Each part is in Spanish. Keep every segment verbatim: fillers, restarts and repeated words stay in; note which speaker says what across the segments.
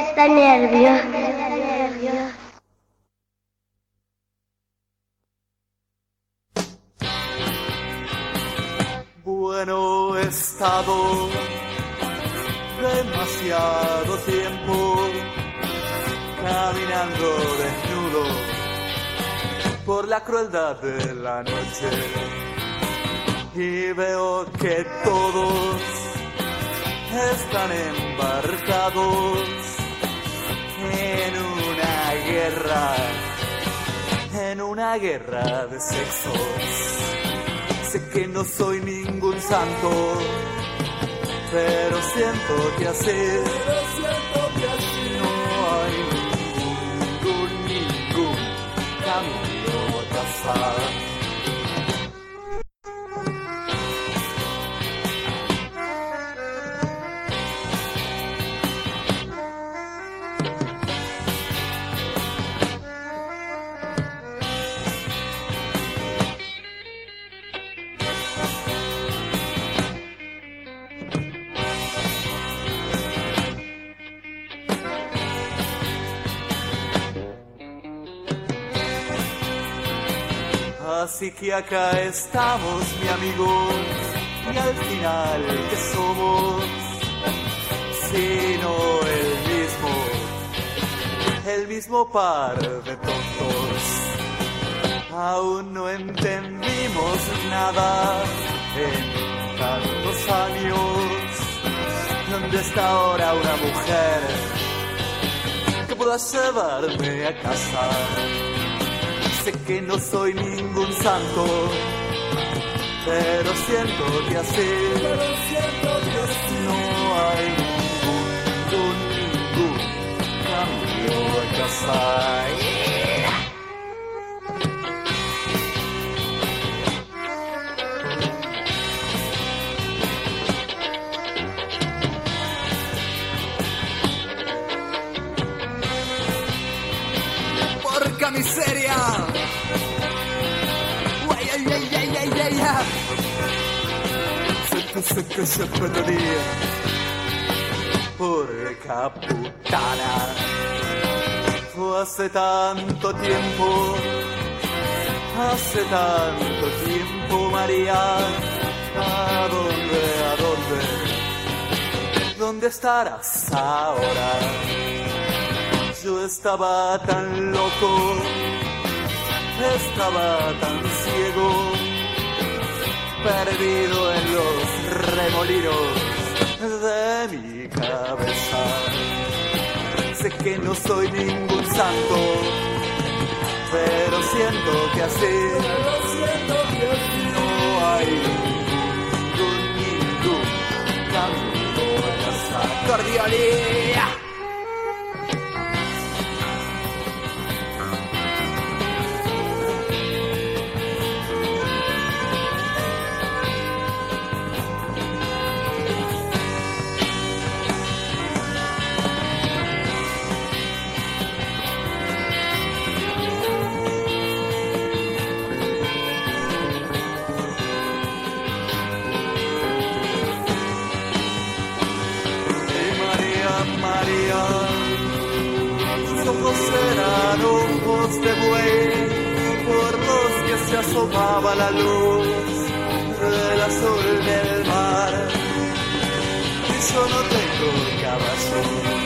Speaker 1: da nervios.
Speaker 2: Bueno, he estado demasiado tiempo caminando desnudo por la crueldad de la noche y veo que todos están embarcados en una guerra, en una guerra de sexos. Sé que no soy ningún santo, pero siento que así, pero siento que así no hay ningún, ningún camino a casa. Así que acá estamos, mi amigo, y al final, ¿qué somos? Sino el mismo, el mismo par de tontos. Aún no entendimos nada en tantos años. ¿Dónde está ahora una mujer que pueda llevarme a casa? Sé que no soy ningún santo, pero siento que así, pero siento que así no hay ningún, ningún cambio a casa. ¡Porca miseria! Sé que se perdería por caputana. Fue hace tanto tiempo, hace tanto tiempo, María. ¿A dónde, a dónde? ¿Dónde estarás ahora? Yo estaba tan loco, estaba tan ciego, perdido en los remolinos de mi cabeza. Sé que no soy ningún santo, pero siento que así, pero siento que así no hay ningún, ningún camino a casa. Cordialía. Eran ojos de buey por los que se asomaba la luz del azul del mar. Y yo no tengo caballo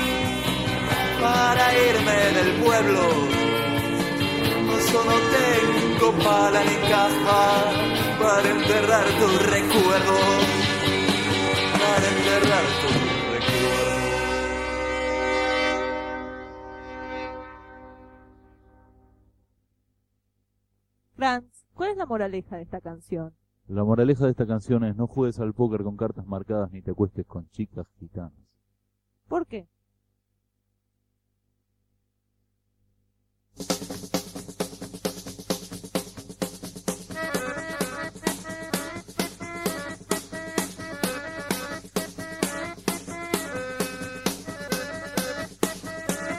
Speaker 2: para irme del pueblo, yo no tengo pala ni caja para enterrar tu recuerdo, para enterrar tu recuerdo.
Speaker 3: Franz, ¿cuál es la moraleja de esta canción?
Speaker 4: La moraleja de esta canción es: no juegues al póker con cartas marcadas ni te acuestes con chicas gitanas.
Speaker 3: ¿Por qué?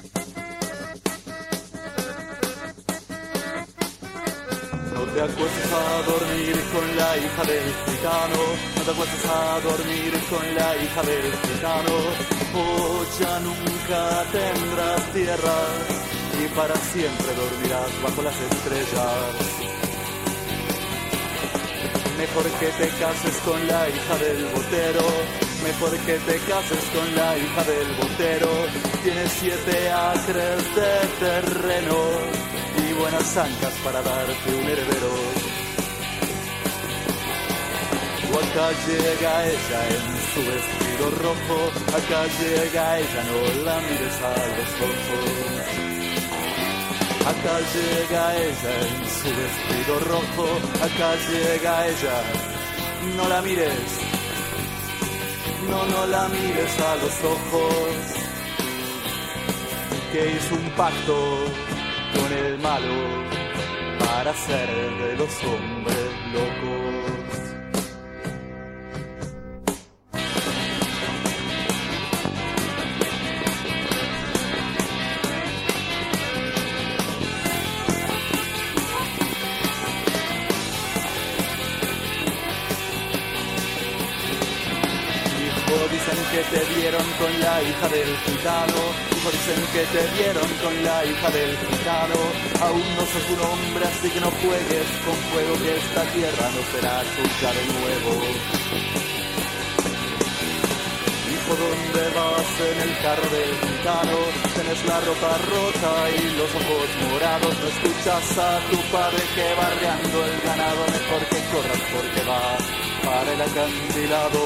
Speaker 2: No te acuestes a dormir con la hija del gitano, no te acuestes a dormir con la hija del gitano, o ya nunca tendrás tierra y para siempre dormirás bajo las estrellas. Mejor que te cases con la hija del botero, mejor que te cases con la hija del botero. Tiene siete acres de terreno y buenas zancas para darte un heredero. O acá llega ella en su vestido rojo, acá llega ella, no la mires a los ojos. Acá llega ella en su vestido rojo, acá llega ella, no la mires, no, no la mires a los ojos, que hizo un pacto con el malo para ser de los hombres locos. Dicen que te vieron con la hija del gitano, hijo, dicen que te vieron con la hija del gitano. Aún no sos un hombre, así que no juegues con fuego, que esta tierra no será tuya de nuevo. Hijo, ¿dónde vas en el carro del gitano? Tenés la ropa rota y los ojos morados. No escuchas a tu padre que va arreando el ganado. Mejor que corras porque va para el acantilado.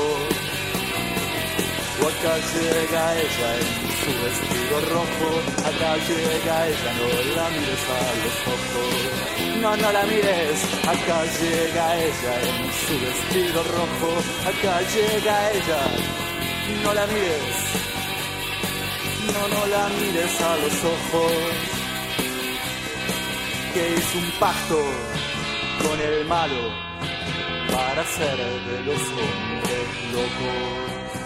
Speaker 2: O acá llega ella en su vestido rojo, acá llega ella, no la mires a los ojos. No, no la mires, acá llega ella en su vestido rojo, acá llega ella, no la mires, no, no la mires a los ojos, que hizo un pacto con el malo para ser de los hombres locos.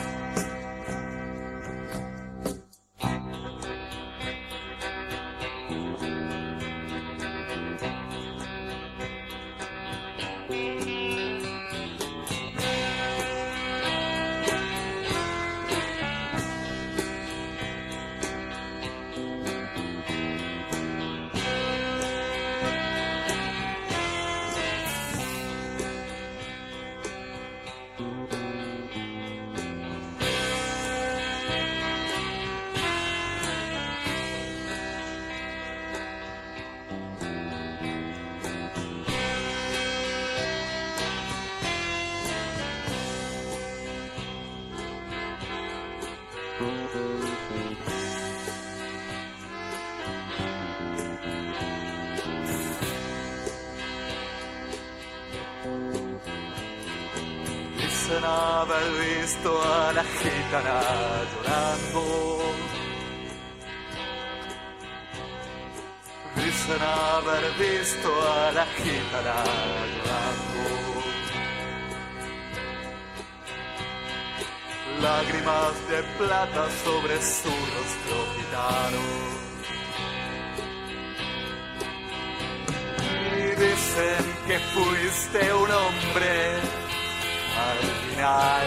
Speaker 2: Dicen haber visto a la gitana llorando, dicen haber visto a la gitana llorando, lágrimas de plata sobre su rostro gitano, y dicen que fuiste un hombre al final.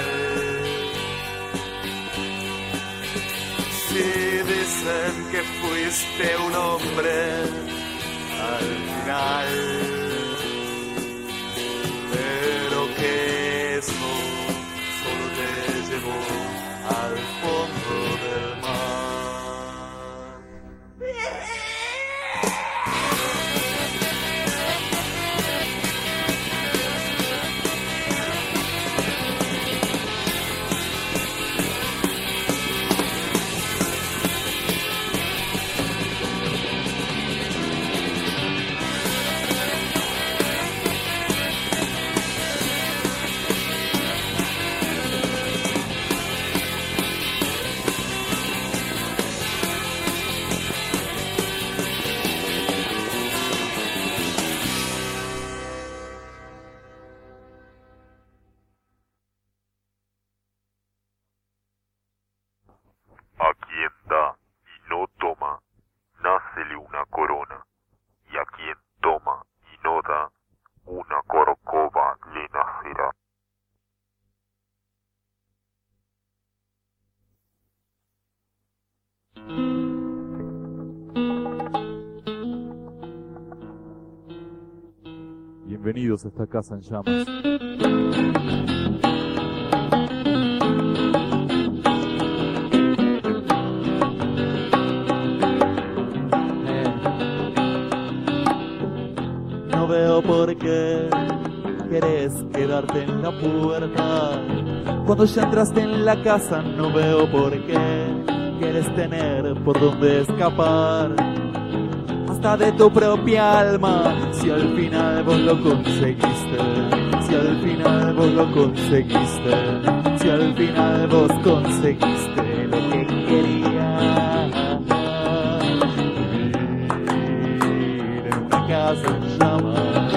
Speaker 2: Sí, dicen que fuiste un hombre al final, pero que eso solo te llevó al fondo del mar.
Speaker 4: Bienvenidos a esta casa en llamas.
Speaker 2: No veo por qué querés quedarte en la puerta. Cuando ya entraste en la casa, no veo por qué quieres tener por dónde escapar. Hasta de tu propia alma, si al final vos lo conseguiste. Si al final vos lo conseguiste. Si al final vos conseguiste lo que querías. Vivir en una casa en llamas.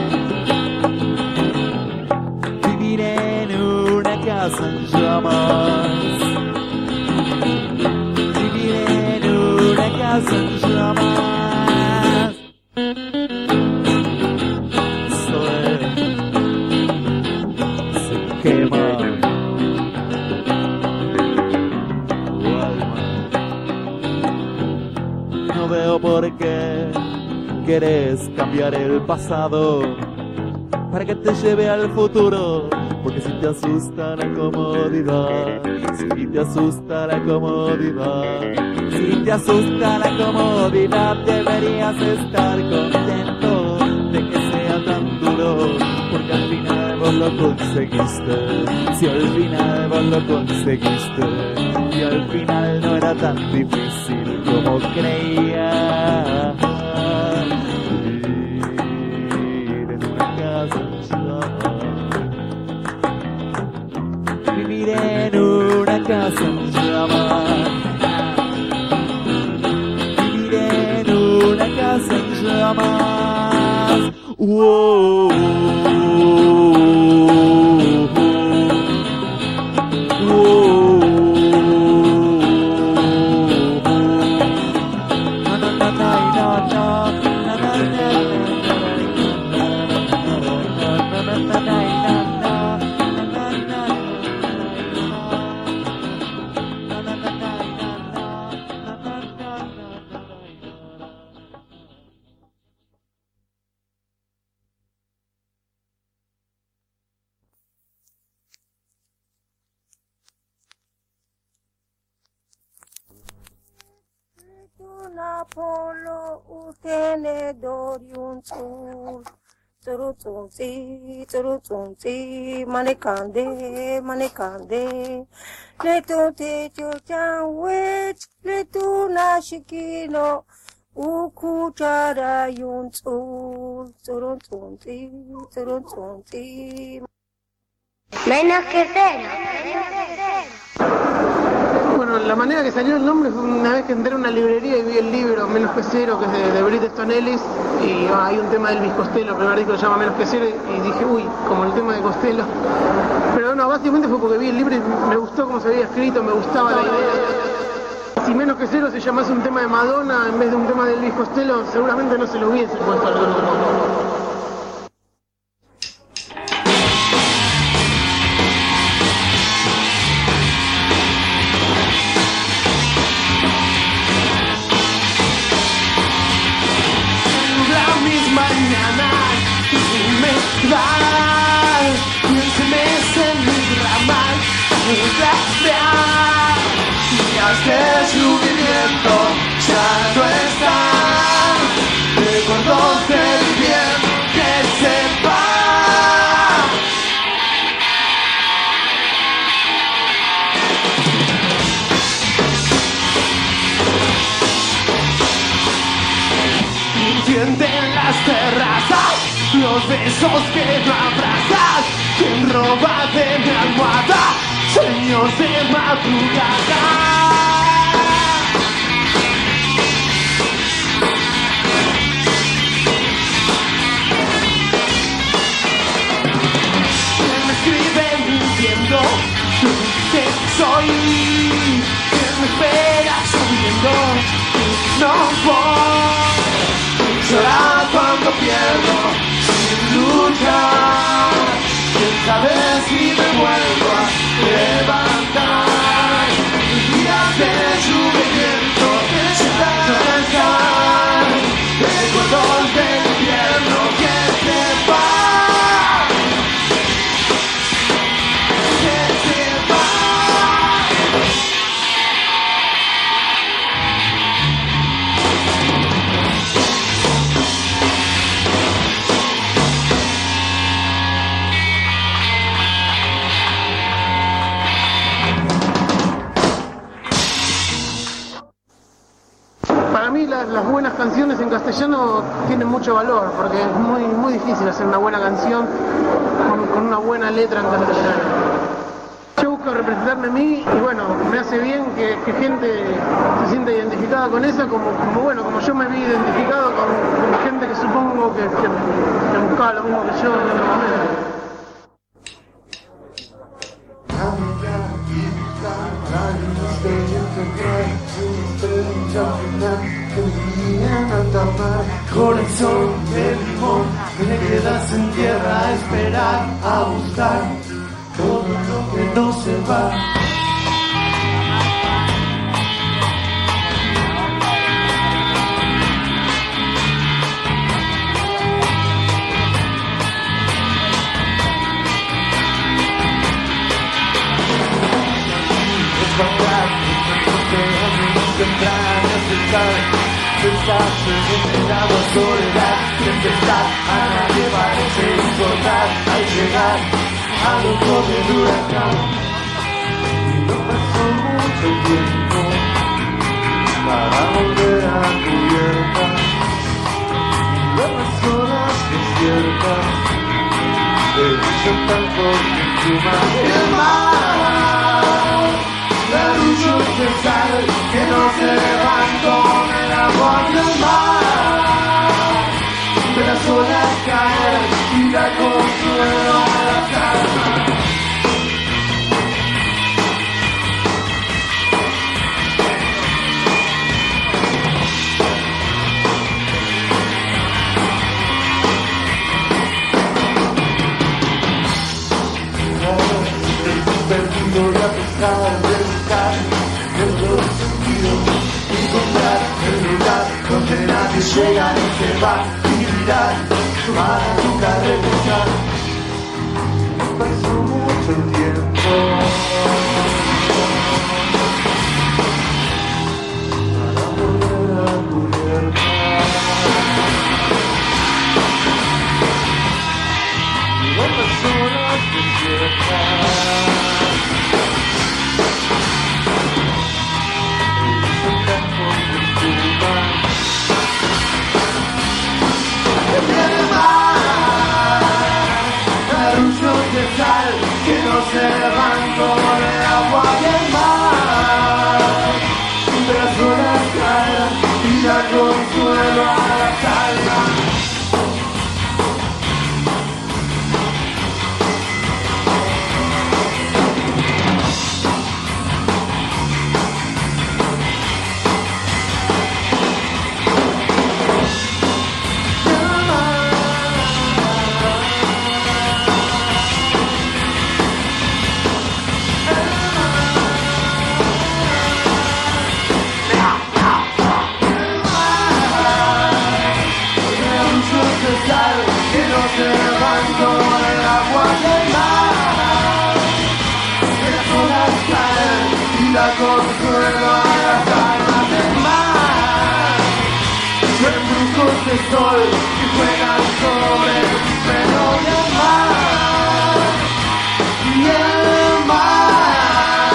Speaker 2: Vivir en una casa en llamas. Vivir en una casa en llamas. ¿Por qué quieres cambiar el pasado para que te lleve al futuro? Porque si te asusta la comodidad, si te asusta la comodidad, si te asusta la comodidad, deberías estar contento de que sea tan duro, porque al final vos lo conseguiste. Si al final vos lo conseguiste, y al final no era tan difícil como creía. Vivir en una casa en llamas. Vivir en una casa en llamas. Vivir en una casa en llamas. Wow.
Speaker 1: Apollo utenedori un sul Turutsunzi, turutsunzi, manekande, manekande Le tunte chuchan wech, le tuna shikino Ukuchara yun sul Turutsunzi, turutsunzi
Speaker 5: Menos que cero.
Speaker 6: Bueno, la manera que salió el nombre fue una vez que entré a una librería y vi el libro Menos que Cero, que es de, de Bret Easton Ellis, y ah, hay un tema de Elvis Costello, el primer disco se llama Menos que Cero, y dije, uy, como el tema de Costello. Pero no, básicamente fue porque vi el libro y me gustó cómo se había escrito, me gustaba la idea. Si Menos que Cero se llamase un tema de Madonna en vez de un tema de Elvis Costello, seguramente no se lo hubiese puesto al grupo.
Speaker 7: Los besos que no abrazas, quien roba de mi almohada, sueños de madrugada. Quien me escribe mintiendo, que soy, quien me espera subiendo, no voy, llorar cuando pierdo. Luchar, quién sabe si me vuelvo a levantar. Días de lluvia y viento.
Speaker 6: las, las buenas canciones en castellano tienen mucho valor, porque es muy, muy difícil hacer una buena canción con, con una buena letra en castellano. Yo busco representarme a mí y bueno, me hace bien que, que gente se sienta identificada con esa, como, como bueno, como yo me vi identificado con, con gente que supongo que, que, que buscaba lo mismo que yo en otro momento.
Speaker 7: Corazón de limón, me quedas en tierra a esperar, a buscar todo lo que no se va.
Speaker 2: Sentarse en el agua, soledad, tempestad, a nadie parece importar al llegar al ojo del huracán. Y no pasó mucho tiempo para volver a cubierta, y ver las olas desiertas de brillo tan corto encima del mar. Garullos de sal que no se van con el agua del mar, de las olas caer y da consuelo a la calma. Perdido y a pesar de buscar en los sentidos, encontrar el lugar donde nadie llega ni se va, y mirar para nunca regresar. Pasó mucho tiempo para volver a cubierta, y ver las olas desiertas. Que no se van con el agua del mar, de las olas caen y da consuelo a la calma. Consuelo a las almas del mar, reflujos de sol que juegan sobre el pelo del mar, y el mar,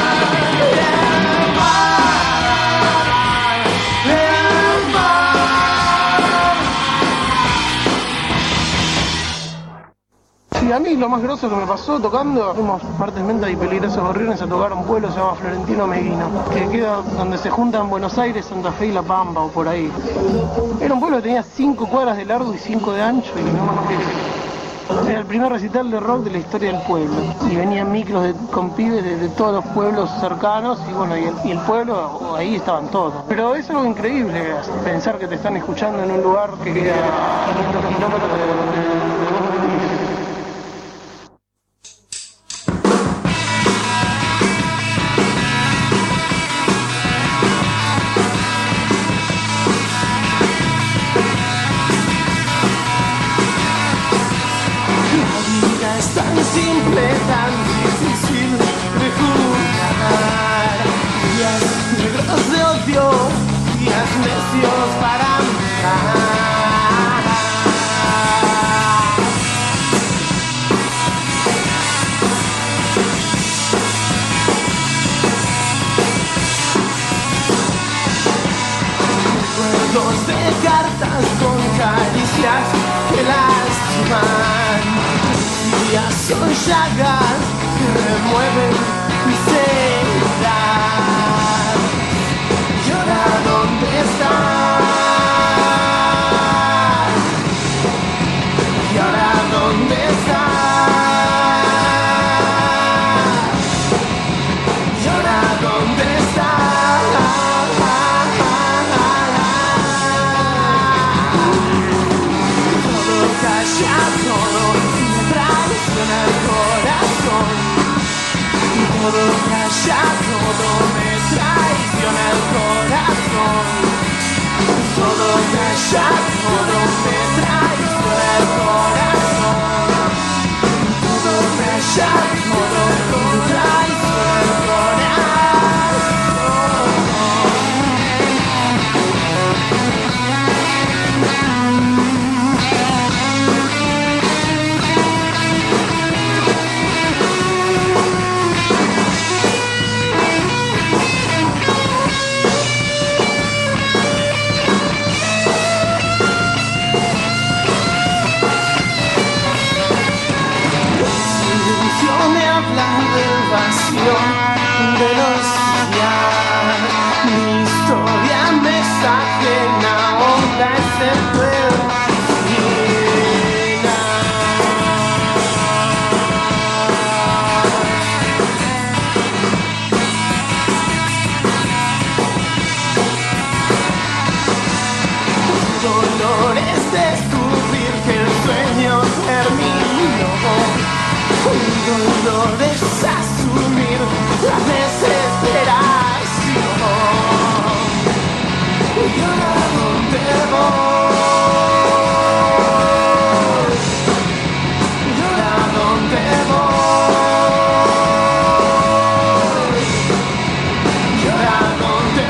Speaker 2: el mar, el mar.
Speaker 6: Sí, a mí lo más grosso que me pasó tocando, fuimos Martes Menta y Peligrosos Gorriones a tocar a un pueblo que se llama Florentino Meguino, que queda donde se juntan Buenos Aires, Santa Fe y La Pampa o por ahí. Era un pueblo que tenía cinco cuadras de largo y cinco de ancho y no, era el primer recital de rock de la historia del pueblo. Y venían micros de, con pibes de, de todos los pueblos cercanos y bueno, y el, y el pueblo, ahí estaban todos. Pero es algo increíble pensar que te están escuchando en un lugar que queda a quinientos kilómetros de donde vos vivís.
Speaker 7: Tan simple, tan difícil de juzgar. Días negros de odio, días necios para mirar. días son llagas que remueven mi celular. ¿Y ahora dónde estás? ¿Y ahora dónde estás? ¿Y ahora dónde estás? Todo calla, todo me traiciona el corazón. Todo calla, todo me traiciona el corazón. Todo calla, todo me traiciona el corazón. Todo calla, todo me traiciona el me hablan del vacío, de los días. Mi historia me es ajena, honda es el dolor es descubrir que el sueño terminó. Un dolor es asumir la desesperación. ¿Y ahora dónde voy? ¿Y ahora dónde voy? ¿Y ahora dónde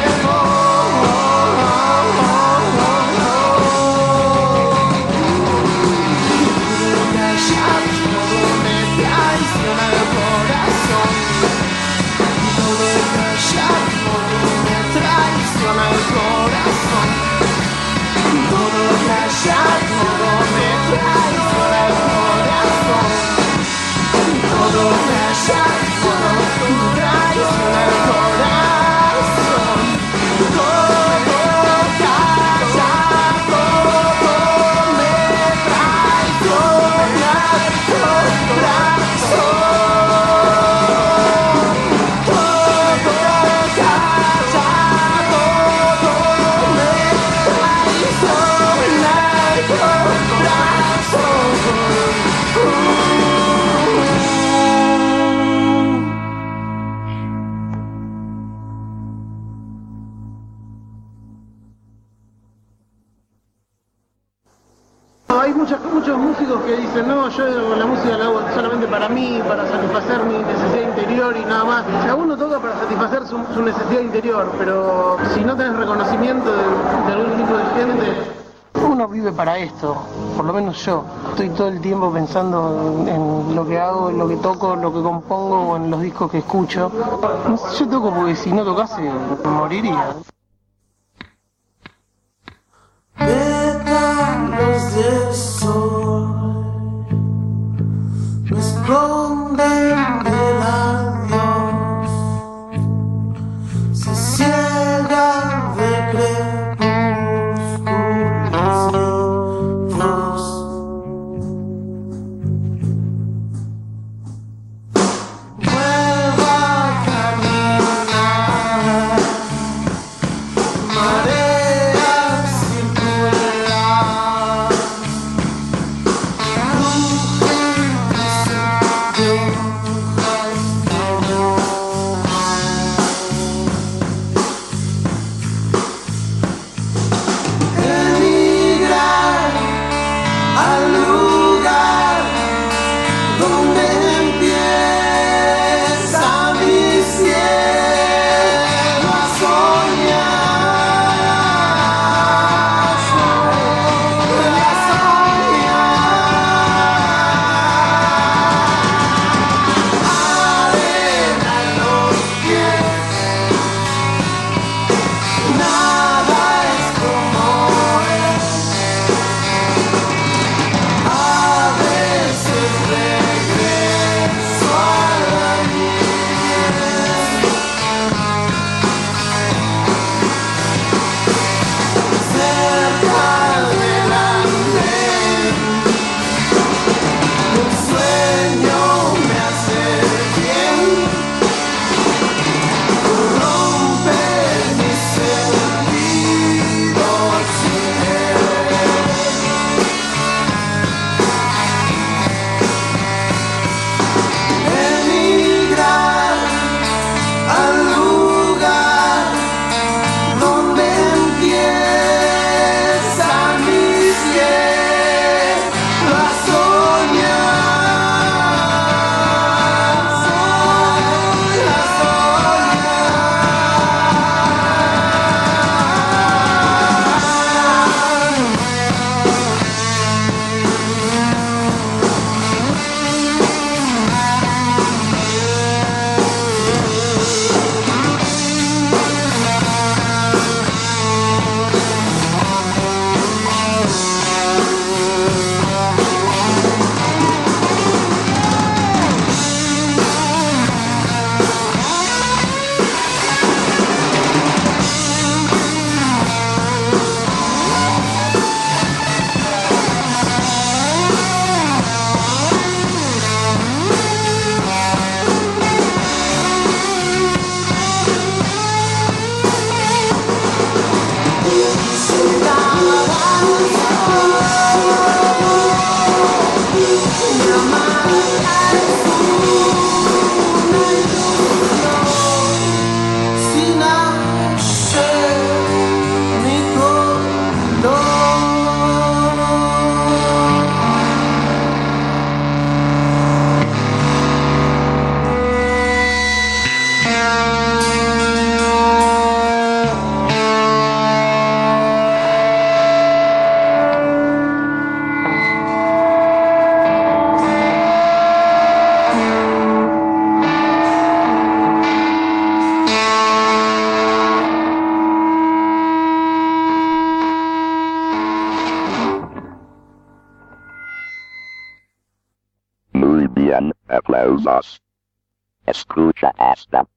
Speaker 7: Hay muchos, muchos músicos que dicen, no, yo la música la hago solamente para mí, para satisfacer mi necesidad interior y nada más. O sea, uno toca para satisfacer su, su necesidad interior, pero si no tenés reconocimiento de, de algún tipo de gente... Uno vive para esto, por lo menos yo. Estoy todo el tiempo pensando en, en lo que hago, en lo que toco, lo que compongo o en los discos que escucho. No sé, yo toco porque si no tocase, moriría. Pétalos de sol me esconden del adiós, se ciega de crepúsculos y vuelvo a caminar
Speaker 8: aplausos. Escucha esta.